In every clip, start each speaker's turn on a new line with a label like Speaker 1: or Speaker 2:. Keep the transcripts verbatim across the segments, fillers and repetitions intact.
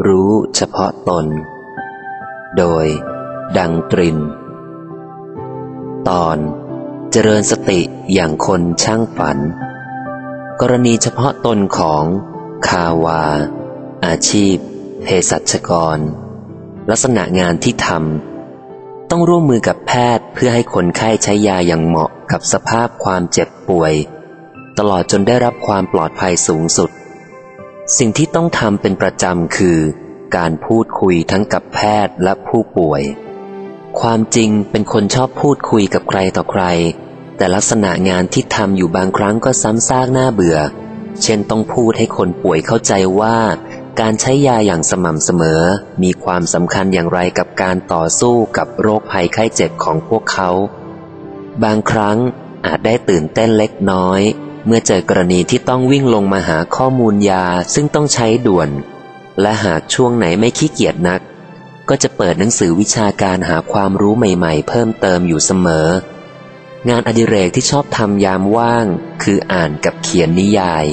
Speaker 1: รู้เฉพาะตนโดยดังตรินตอนเจริญสติอย่างคนช่างฝันกรณีเฉพาะตนของคาวาอาชีพเภสัชกรลักษณะงานที่ทำต้องร่วมมือกับแพทย์เพื่อให้คนไข้ใช้ยาอย่างเหมาะกับสภาพความเจ็บป่วยตลอดจนได้รับความปลอดภัยสูงสุดสิ่งที่ต้องทำเป็นประจำคือการพูดคุยทั้งกับแพทย์และผู้ป่วยความจริงเป็นคนชอบพูดคุยกับใครต่อใครแต่ลักษณะงานที่ทำอยู่บางครั้งก็ซ้ำซากน่าเบื่อเช่นต้องพูดให้คนป่วยเข้าใจว่าการใช้ยาอย่างสม่ำเสมอมีความสำคัญอย่างไรกับการต่อสู้กับโรคภัยไข้เจ็บของพวกเขาบางครั้งอาจได้ตื่นเต้นเล็กน้อยเมื่อเจอกรณีที่ต้องวิ่งลงมาหาข้อมูลยาซึ่งต้องใช้ด่วนและหากช่วงไหนไม่ขี้เกียจนักก็จะเปิดหนังสือวิชาการหาความรู้ใหม่ๆเพิ่มเติมอยู่เสมองานอดิเรกที่ชอบทำยามว่างคืออ่านกับเขียนนิยาย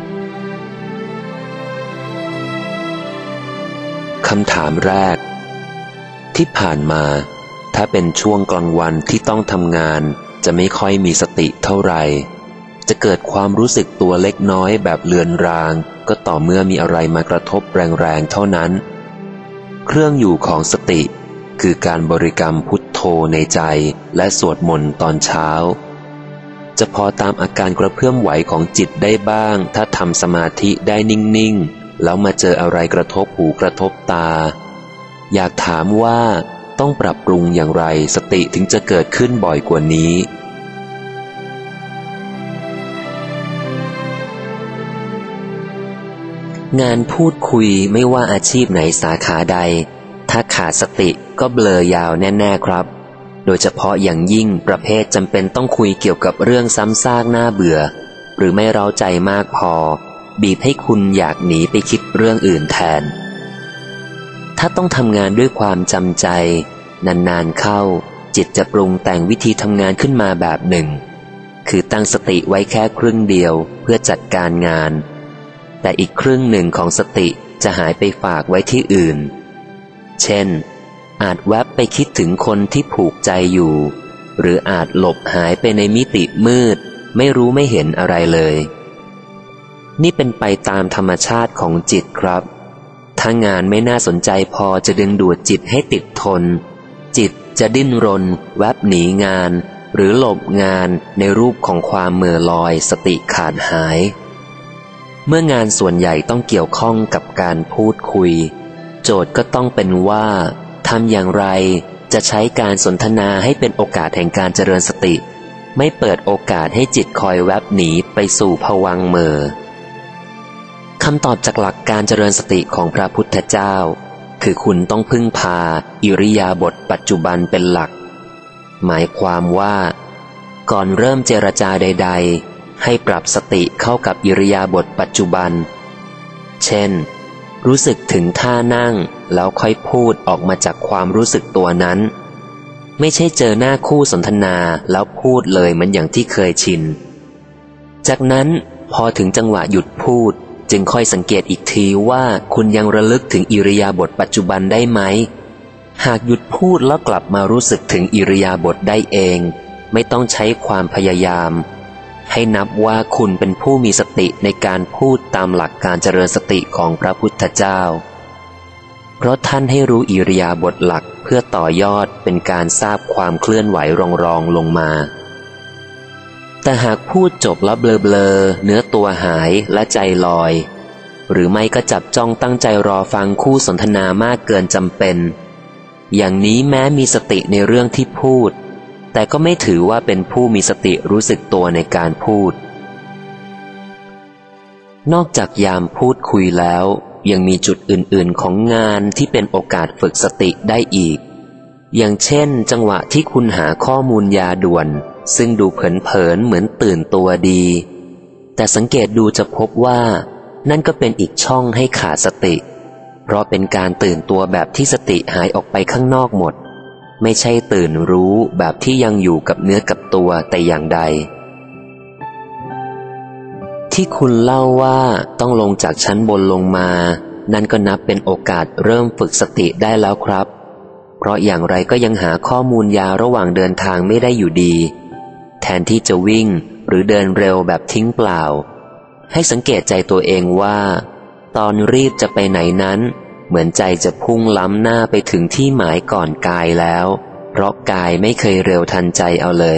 Speaker 1: คำถามแรกที่ผ่านมาถ้าเป็นช่วงกลางวันที่ต้องทำงานจะไม่ค่อยมีสติเท่าไหร่จะเกิดความรู้สึกตัวเล็กน้อยแบบเลือนรางก็ต่อเมื่อมีอะไรมากระทบแรงๆเท่านั้นเครื่องอยู่ของสติคือการบริกรรมพุทโธในใจและสวดมนต์ตอนเช้าจะพอตามอาการกระเพื่อมไหวของจิตได้บ้างถ้าทำสมาธิได้นิ่งๆแล้วมาเจออะไรกระทบหูกระทบตาอยากถามว่าต้องปรับปรุงอย่างไรสติถึงจะเกิดขึ้นบ่อยกว่านี้งานพูดคุยไม่ว่าอาชีพไหนสาขาใดถ้าขาดสติก็เบลอยาวแน่ๆครับโดยเฉพาะอย่างยิ่งประเภทจำเป็นต้องคุยเกี่ยวกับเรื่องซ้ำซากน่าเบื่อหรือไม่เร้าใจมากพอบีบให้คุณอยากหนีไปคิดเรื่องอื่นแทนถ้าต้องทำงานด้วยความจำใจนานๆเข้าจิตจะปรุงแต่งวิธีทำงานขึ้นมาแบบหนึ่งคือตั้งสติไว้แค่ครึ่งเดียวเพื่อจัดการงานแต่อีกครึ่งหนึ่งของสติจะหายไปฝากไว้ที่อื่นเช่นอาจแวบไปคิดถึงคนที่ผูกใจอยู่หรืออาจหลบหายไปในมิติมืดไม่รู้ไม่เห็นอะไรเลยนี่เป็นไปตามธรรมชาติของจิตครับถ้างานไม่น่าสนใจพอจะดึงดูดจิตให้ติดทนจิตจะดิ้นรนแวบหนีงานหรือหลบงานในรูปของความเหม่อลอยสติขาดหายเมื่องานส่วนใหญ่ต้องเกี่ยวข้องกับการพูดคุยโจทย์ก็ต้องเป็นว่าทำอย่างไรจะใช้การสนทนาให้เป็นโอกาสแห่งการเจริญสติไม่เปิดโอกาสให้จิตคอยแวบหนีไปสู่ภวังค์เหม่อคำตอบจากหลักการเจริญสติของพระพุทธเจ้าคือคุณต้องพึ่งพาอิริยาบถปัจจุบันเป็นหลักหมายความว่าก่อนเริ่มเจรจาใดๆให้ปรับสติเข้ากับอิริยาบถปัจจุบันเช่นรู้สึกถึงท่านั่งแล้วค่อยพูดออกมาจากความรู้สึกตัวนั้นไม่ใช่เจอหน้าคู่สนทนาแล้วพูดเลยเหมือนอย่างที่เคยชินจากนั้นพอถึงจังหวะหยุดพูดจึงค่อยสังเกตอีกทีว่าคุณยังระลึกถึงอิริยาบถปัจจุบันได้ไหมหากหยุดพูดแล้วกลับมารู้สึกถึงอิริยาบถได้เองไม่ต้องใช้ความพยายามให้นับว่าคุณเป็นผู้มีสติในการพูดตามหลักการเจริญสติของพระพุทธเจ้าเพราะท่านให้รู้อิริยาบถหลักเพื่อต่อยอดเป็นการทราบความเคลื่อนไหวรองๆลงมาแต่หากพูดจบแล้วเบลอๆเนื้อตัวหายและใจลอยหรือไม่ก็จับจ้องตั้งใจรอฟังคู่สนทนามากเกินจำเป็นอย่างนี้แม้มีสติในเรื่องที่พูดแต่ก็ไม่ถือว่าเป็นผู้มีสติรู้สึกตัวในการพูดนอกจากยามพูดคุยแล้วยังมีจุดอื่นๆของงานที่เป็นโอกาสฝึกสติได้อีกอย่างเช่นจังหวะที่คุณหาข้อมูลยาด่วนซึ่งดูเผินๆเหมือนตื่นตัวดีแต่สังเกตดูจะพบว่านั่นก็เป็นอีกช่องให้ขาดสติเพราะเป็นการตื่นตัวแบบที่สติหายออกไปข้างนอกหมดไม่ใช่ตื่นรู้แบบที่ยังอยู่กับเนื้อกับตัวแต่อย่างใดที่คุณเล่าว่าต้องลงจากชั้นบนลงมานั่นก็นับเป็นโอกาสเริ่มฝึกสติได้แล้วครับเพราะอย่างไรก็ยังหาข้อมูลยาวระหว่างเดินทางไม่ได้อยู่ดีแทนที่จะวิ่งหรือเดินเร็วแบบทิ้งเปล่าให้สังเกตใจตัวเองว่าตอนรีบจะไปไหนนั้นเหมือนใจจะพุ่งล้ำหน้าไปถึงที่หมายก่อนกายแล้วเพราะกายไม่เคยเร็วทันใจเอาเลย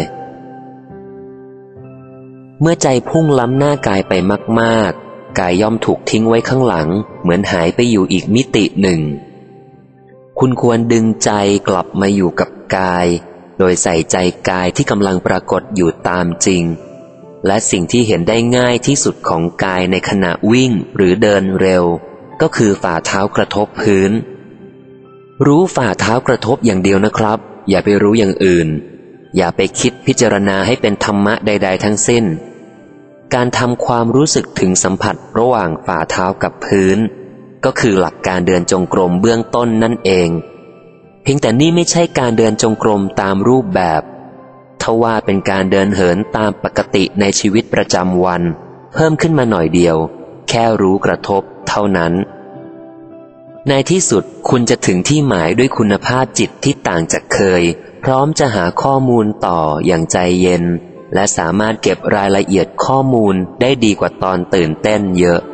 Speaker 1: เมื่อใจพุ่งล้ำหน้ากายไปมากๆกายย่อมถูกทิ้งไว้ข้างหลังเหมือนหายไปอยู่อีกมิติหนึ่งคุณควรดึงใจกลับมาอยู่กับกายโดยใส่ใจกายที่กำลังปรากฏอยู่ตามจริงและสิ่งที่เห็นได้ง่ายที่สุดของกายในขณะวิ่งหรือเดินเร็วก็คือฝ่าเท้ากระทบพื้นรู้ฝ่าเท้ากระทบอย่างเดียวนะครับอย่าไปรู้อย่างอื่นอย่าไปคิดพิจารณาให้เป็นธรรมะใดๆทั้งสิ้นการทำความรู้สึกถึงสัมผัสระหว่างฝ่าเท้ากับพื้นก็คือหลักการเดินจงกรมเบื้องต้นนั่นเองเพียงแต่นี่ไม่ใช่การเดินจงกรมตามรูปแบบทว่าเป็นการเดินเหินตามปกติในชีวิตประจำวันเพิ่มขึ้นมาหน่อยเดียวแค่รู้กระทบเท่านั้นในที่สุดคุณจะถึงที่หมายด้วยคุณภาพจิตที่ต่างจากเคยพร้อมจะหาข้อมูลต่ออย่างใจเย็นและสามารถเก็บรายละเอียดข้อมูลได้ดีกว่าตอนตื่นเต้นเยอะ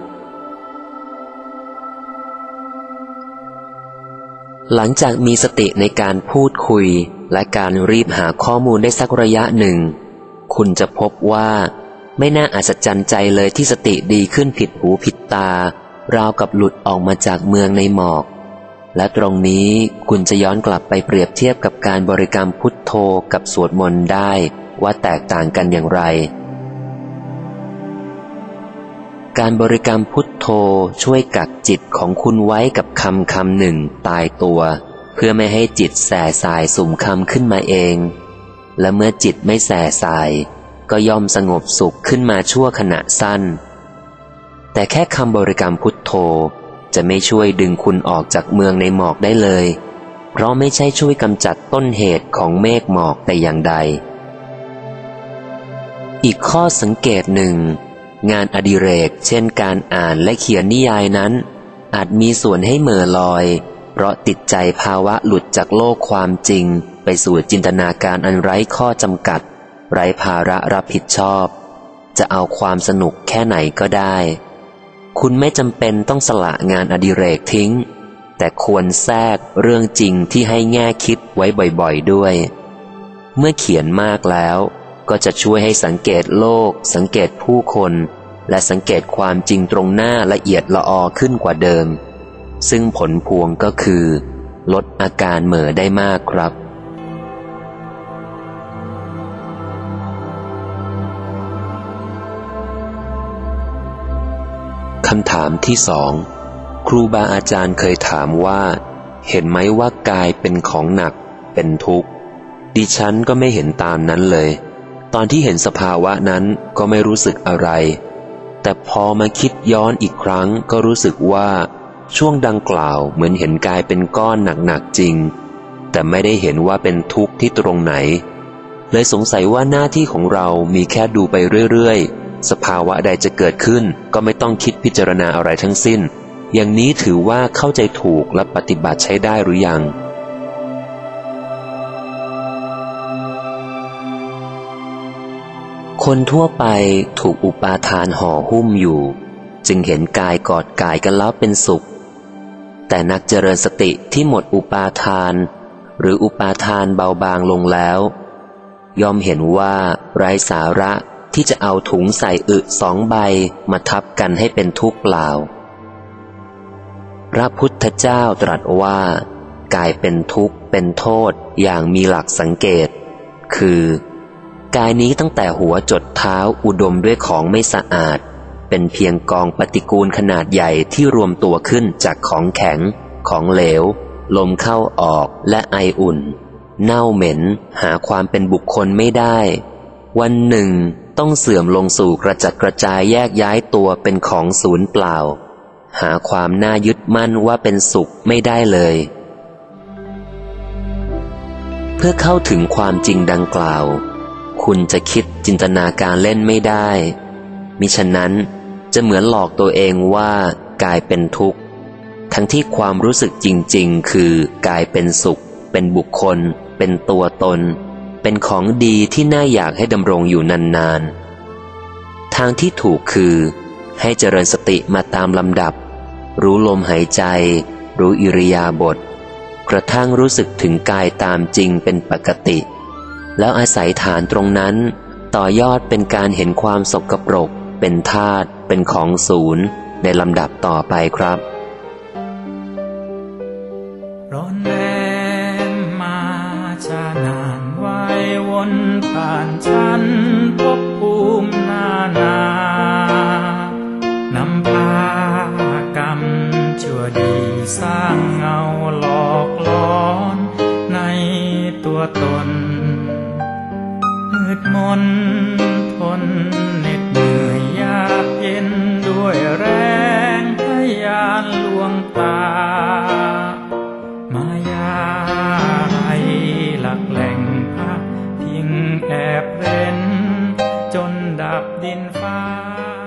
Speaker 1: หลังจากมีสติในการพูดคุยและการรีบหาข้อมูลได้สักระยะหนึ่งคุณจะพบว่าไม่น่าอัศจรรย์ใจเลยที่สติดีขึ้นผิดหูผิดตาราวกับหลุดออกมาจากเมืองในหมอกและตรงนี้คุณจะย้อนกลับไปเปรียบเทียบกับการบริกรรมพุทโธกับสวดมนต์ได้ว่าแตกต่างกันอย่างไรการบริกรรมพุทโธช่วยกักจิตของคุณไว้กับคำคำหนึ่งตายตัวเพื่อไม่ให้จิตแส่สายสุ่มคำขึ้นมาเองและเมื่อจิตไม่แส่สายก็ย่อมสงบสุขขึ้นมาชั่วขณะสั้นแต่แค่คำบริกรรมพุทโธจะไม่ช่วยดึงคุณออกจากเมืองในหมอกได้เลยเพราะไม่ใช่ช่วยกำจัดต้นเหตุของเมฆหมอกแต่อย่างใดอีกข้อสังเกตหนึ่งงานอดิเรกเช่นการอ่านและเขียนนิยายนั้นอาจมีส่วนให้เหม่อลอยเพราะติดใจภาวะหลุดจากโลกความจริงไปสู่จินตนาการอันไร้ข้อจำกัดไร้ภาระรับผิดชอบจะเอาความสนุกแค่ไหนก็ได้คุณไม่จำเป็นต้องสละงานอดิเรกทิ้งแต่ควรแทรกเรื่องจริงที่ให้แง่คิดไว้บ่อยๆด้วยเมื่อเขียนมากแล้วก็จะช่วยให้สังเกตโลกสังเกตผู้คนและสังเกตความจริงตรงหน้าละเอียดละออขึ้นกว่าเดิมซึ่งผลพวงก็คือลดอาการเหม่อได้มากครับคำถามที่สองครูบาอาจารย์เคยถามว่าเห็นไหมว่ากายเป็นของหนักเป็นทุกข์ดิฉันก็ไม่เห็นตามนั้นเลยตอนที่เห็นสภาวะนั้นก็ไม่รู้สึกอะไรแต่พอมาคิดย้อนอีกครั้งก็รู้สึกว่าช่วงดังกล่าวเหมือนเห็นกายเป็นก้อนหนักๆจริงแต่ไม่ได้เห็นว่าเป็นทุกข์ที่ตรงไหนเลยสงสัยว่าหน้าที่ของเรามีแค่ดูไปเรื่อยๆสภาวะใดจะเกิดขึ้นก็ไม่ต้องคิดพิจารณาอะไรทั้งสิ้นอย่างนี้ถือว่าเข้าใจถูกและปฏิบัติใช้ได้หรือยังคนทั่วไปถูกอุปาทานห่อหุ้มอยู่จึงเห็นกายกอดกายกันแล้วเป็นสุขแต่นักเจริญสติที่หมดอุปาทานหรืออุปาทานเบาบางลงแล้วยอมเห็นว่าไร้สาระที่จะเอาถุงใส่อึสองใบมาทับกันให้เป็นทุกข์เปล่าพระพุทธเจ้าตรัสว่ากายเป็นทุกข์เป็นโทษอย่างมีหลักสังเกตคือกายนี้ตั้งแต่หัวจดเท้าอุดมด้วยของไม่สะอาดเป็นเพียงกองปฏิกูลขนาดใหญ่ที่รวมตัวขึ้นจากของแข็งของเหลวลมเข้าออกและไออุ่นเน่าเหม็นหาความเป็นบุคคลไม่ได้วันหนึ่งต้องเสื่อมลงสู่กระจัดกระจายแยกย้ายตัวเป็นของศูนย์เปล่าหาความน่ายึดมั่นว่าเป็นสุขไม่ได้เลยเพื่อเข้าถึงความจริงดังกล่าวคุณจะคิดจินตนาการเล่นไม่ได้มิฉะนั้นจะเหมือนหลอกตัวเองว่ากายเป็นทุกข์ทั้งที่ความรู้สึกจริงๆคือกายเป็นสุขเป็นบุคคลเป็นตัวตนเป็นของดีที่น่าอยากให้ดำรงอยู่นานๆทางที่ถูกคือให้เจริญสติมาตามลำดับรู้ลมหายใจรู้อิริยาบถกระทั่งรู้สึกถึงกายตามจริงเป็นปกติแล้วอาศัยฐานตรงนั้นต่อยอดเป็นการเห็นความสกปรกเป็นธาตุเป็นของศูนย์ในลำดับต่อไปครับ
Speaker 2: ร้อนแรงมาชานานไหววนผ่านฉันภพภูมินานานำพากรรมชั่วดีสร้างเงาหลอกล้อนในตัวตนมืดมนทนเหน็ดเหนื่อยยากเย็นด้วยแรงทะยานลวงตามายาให้หลักแหล่งพักพิงแอบเร้นจนดับดินฟ้า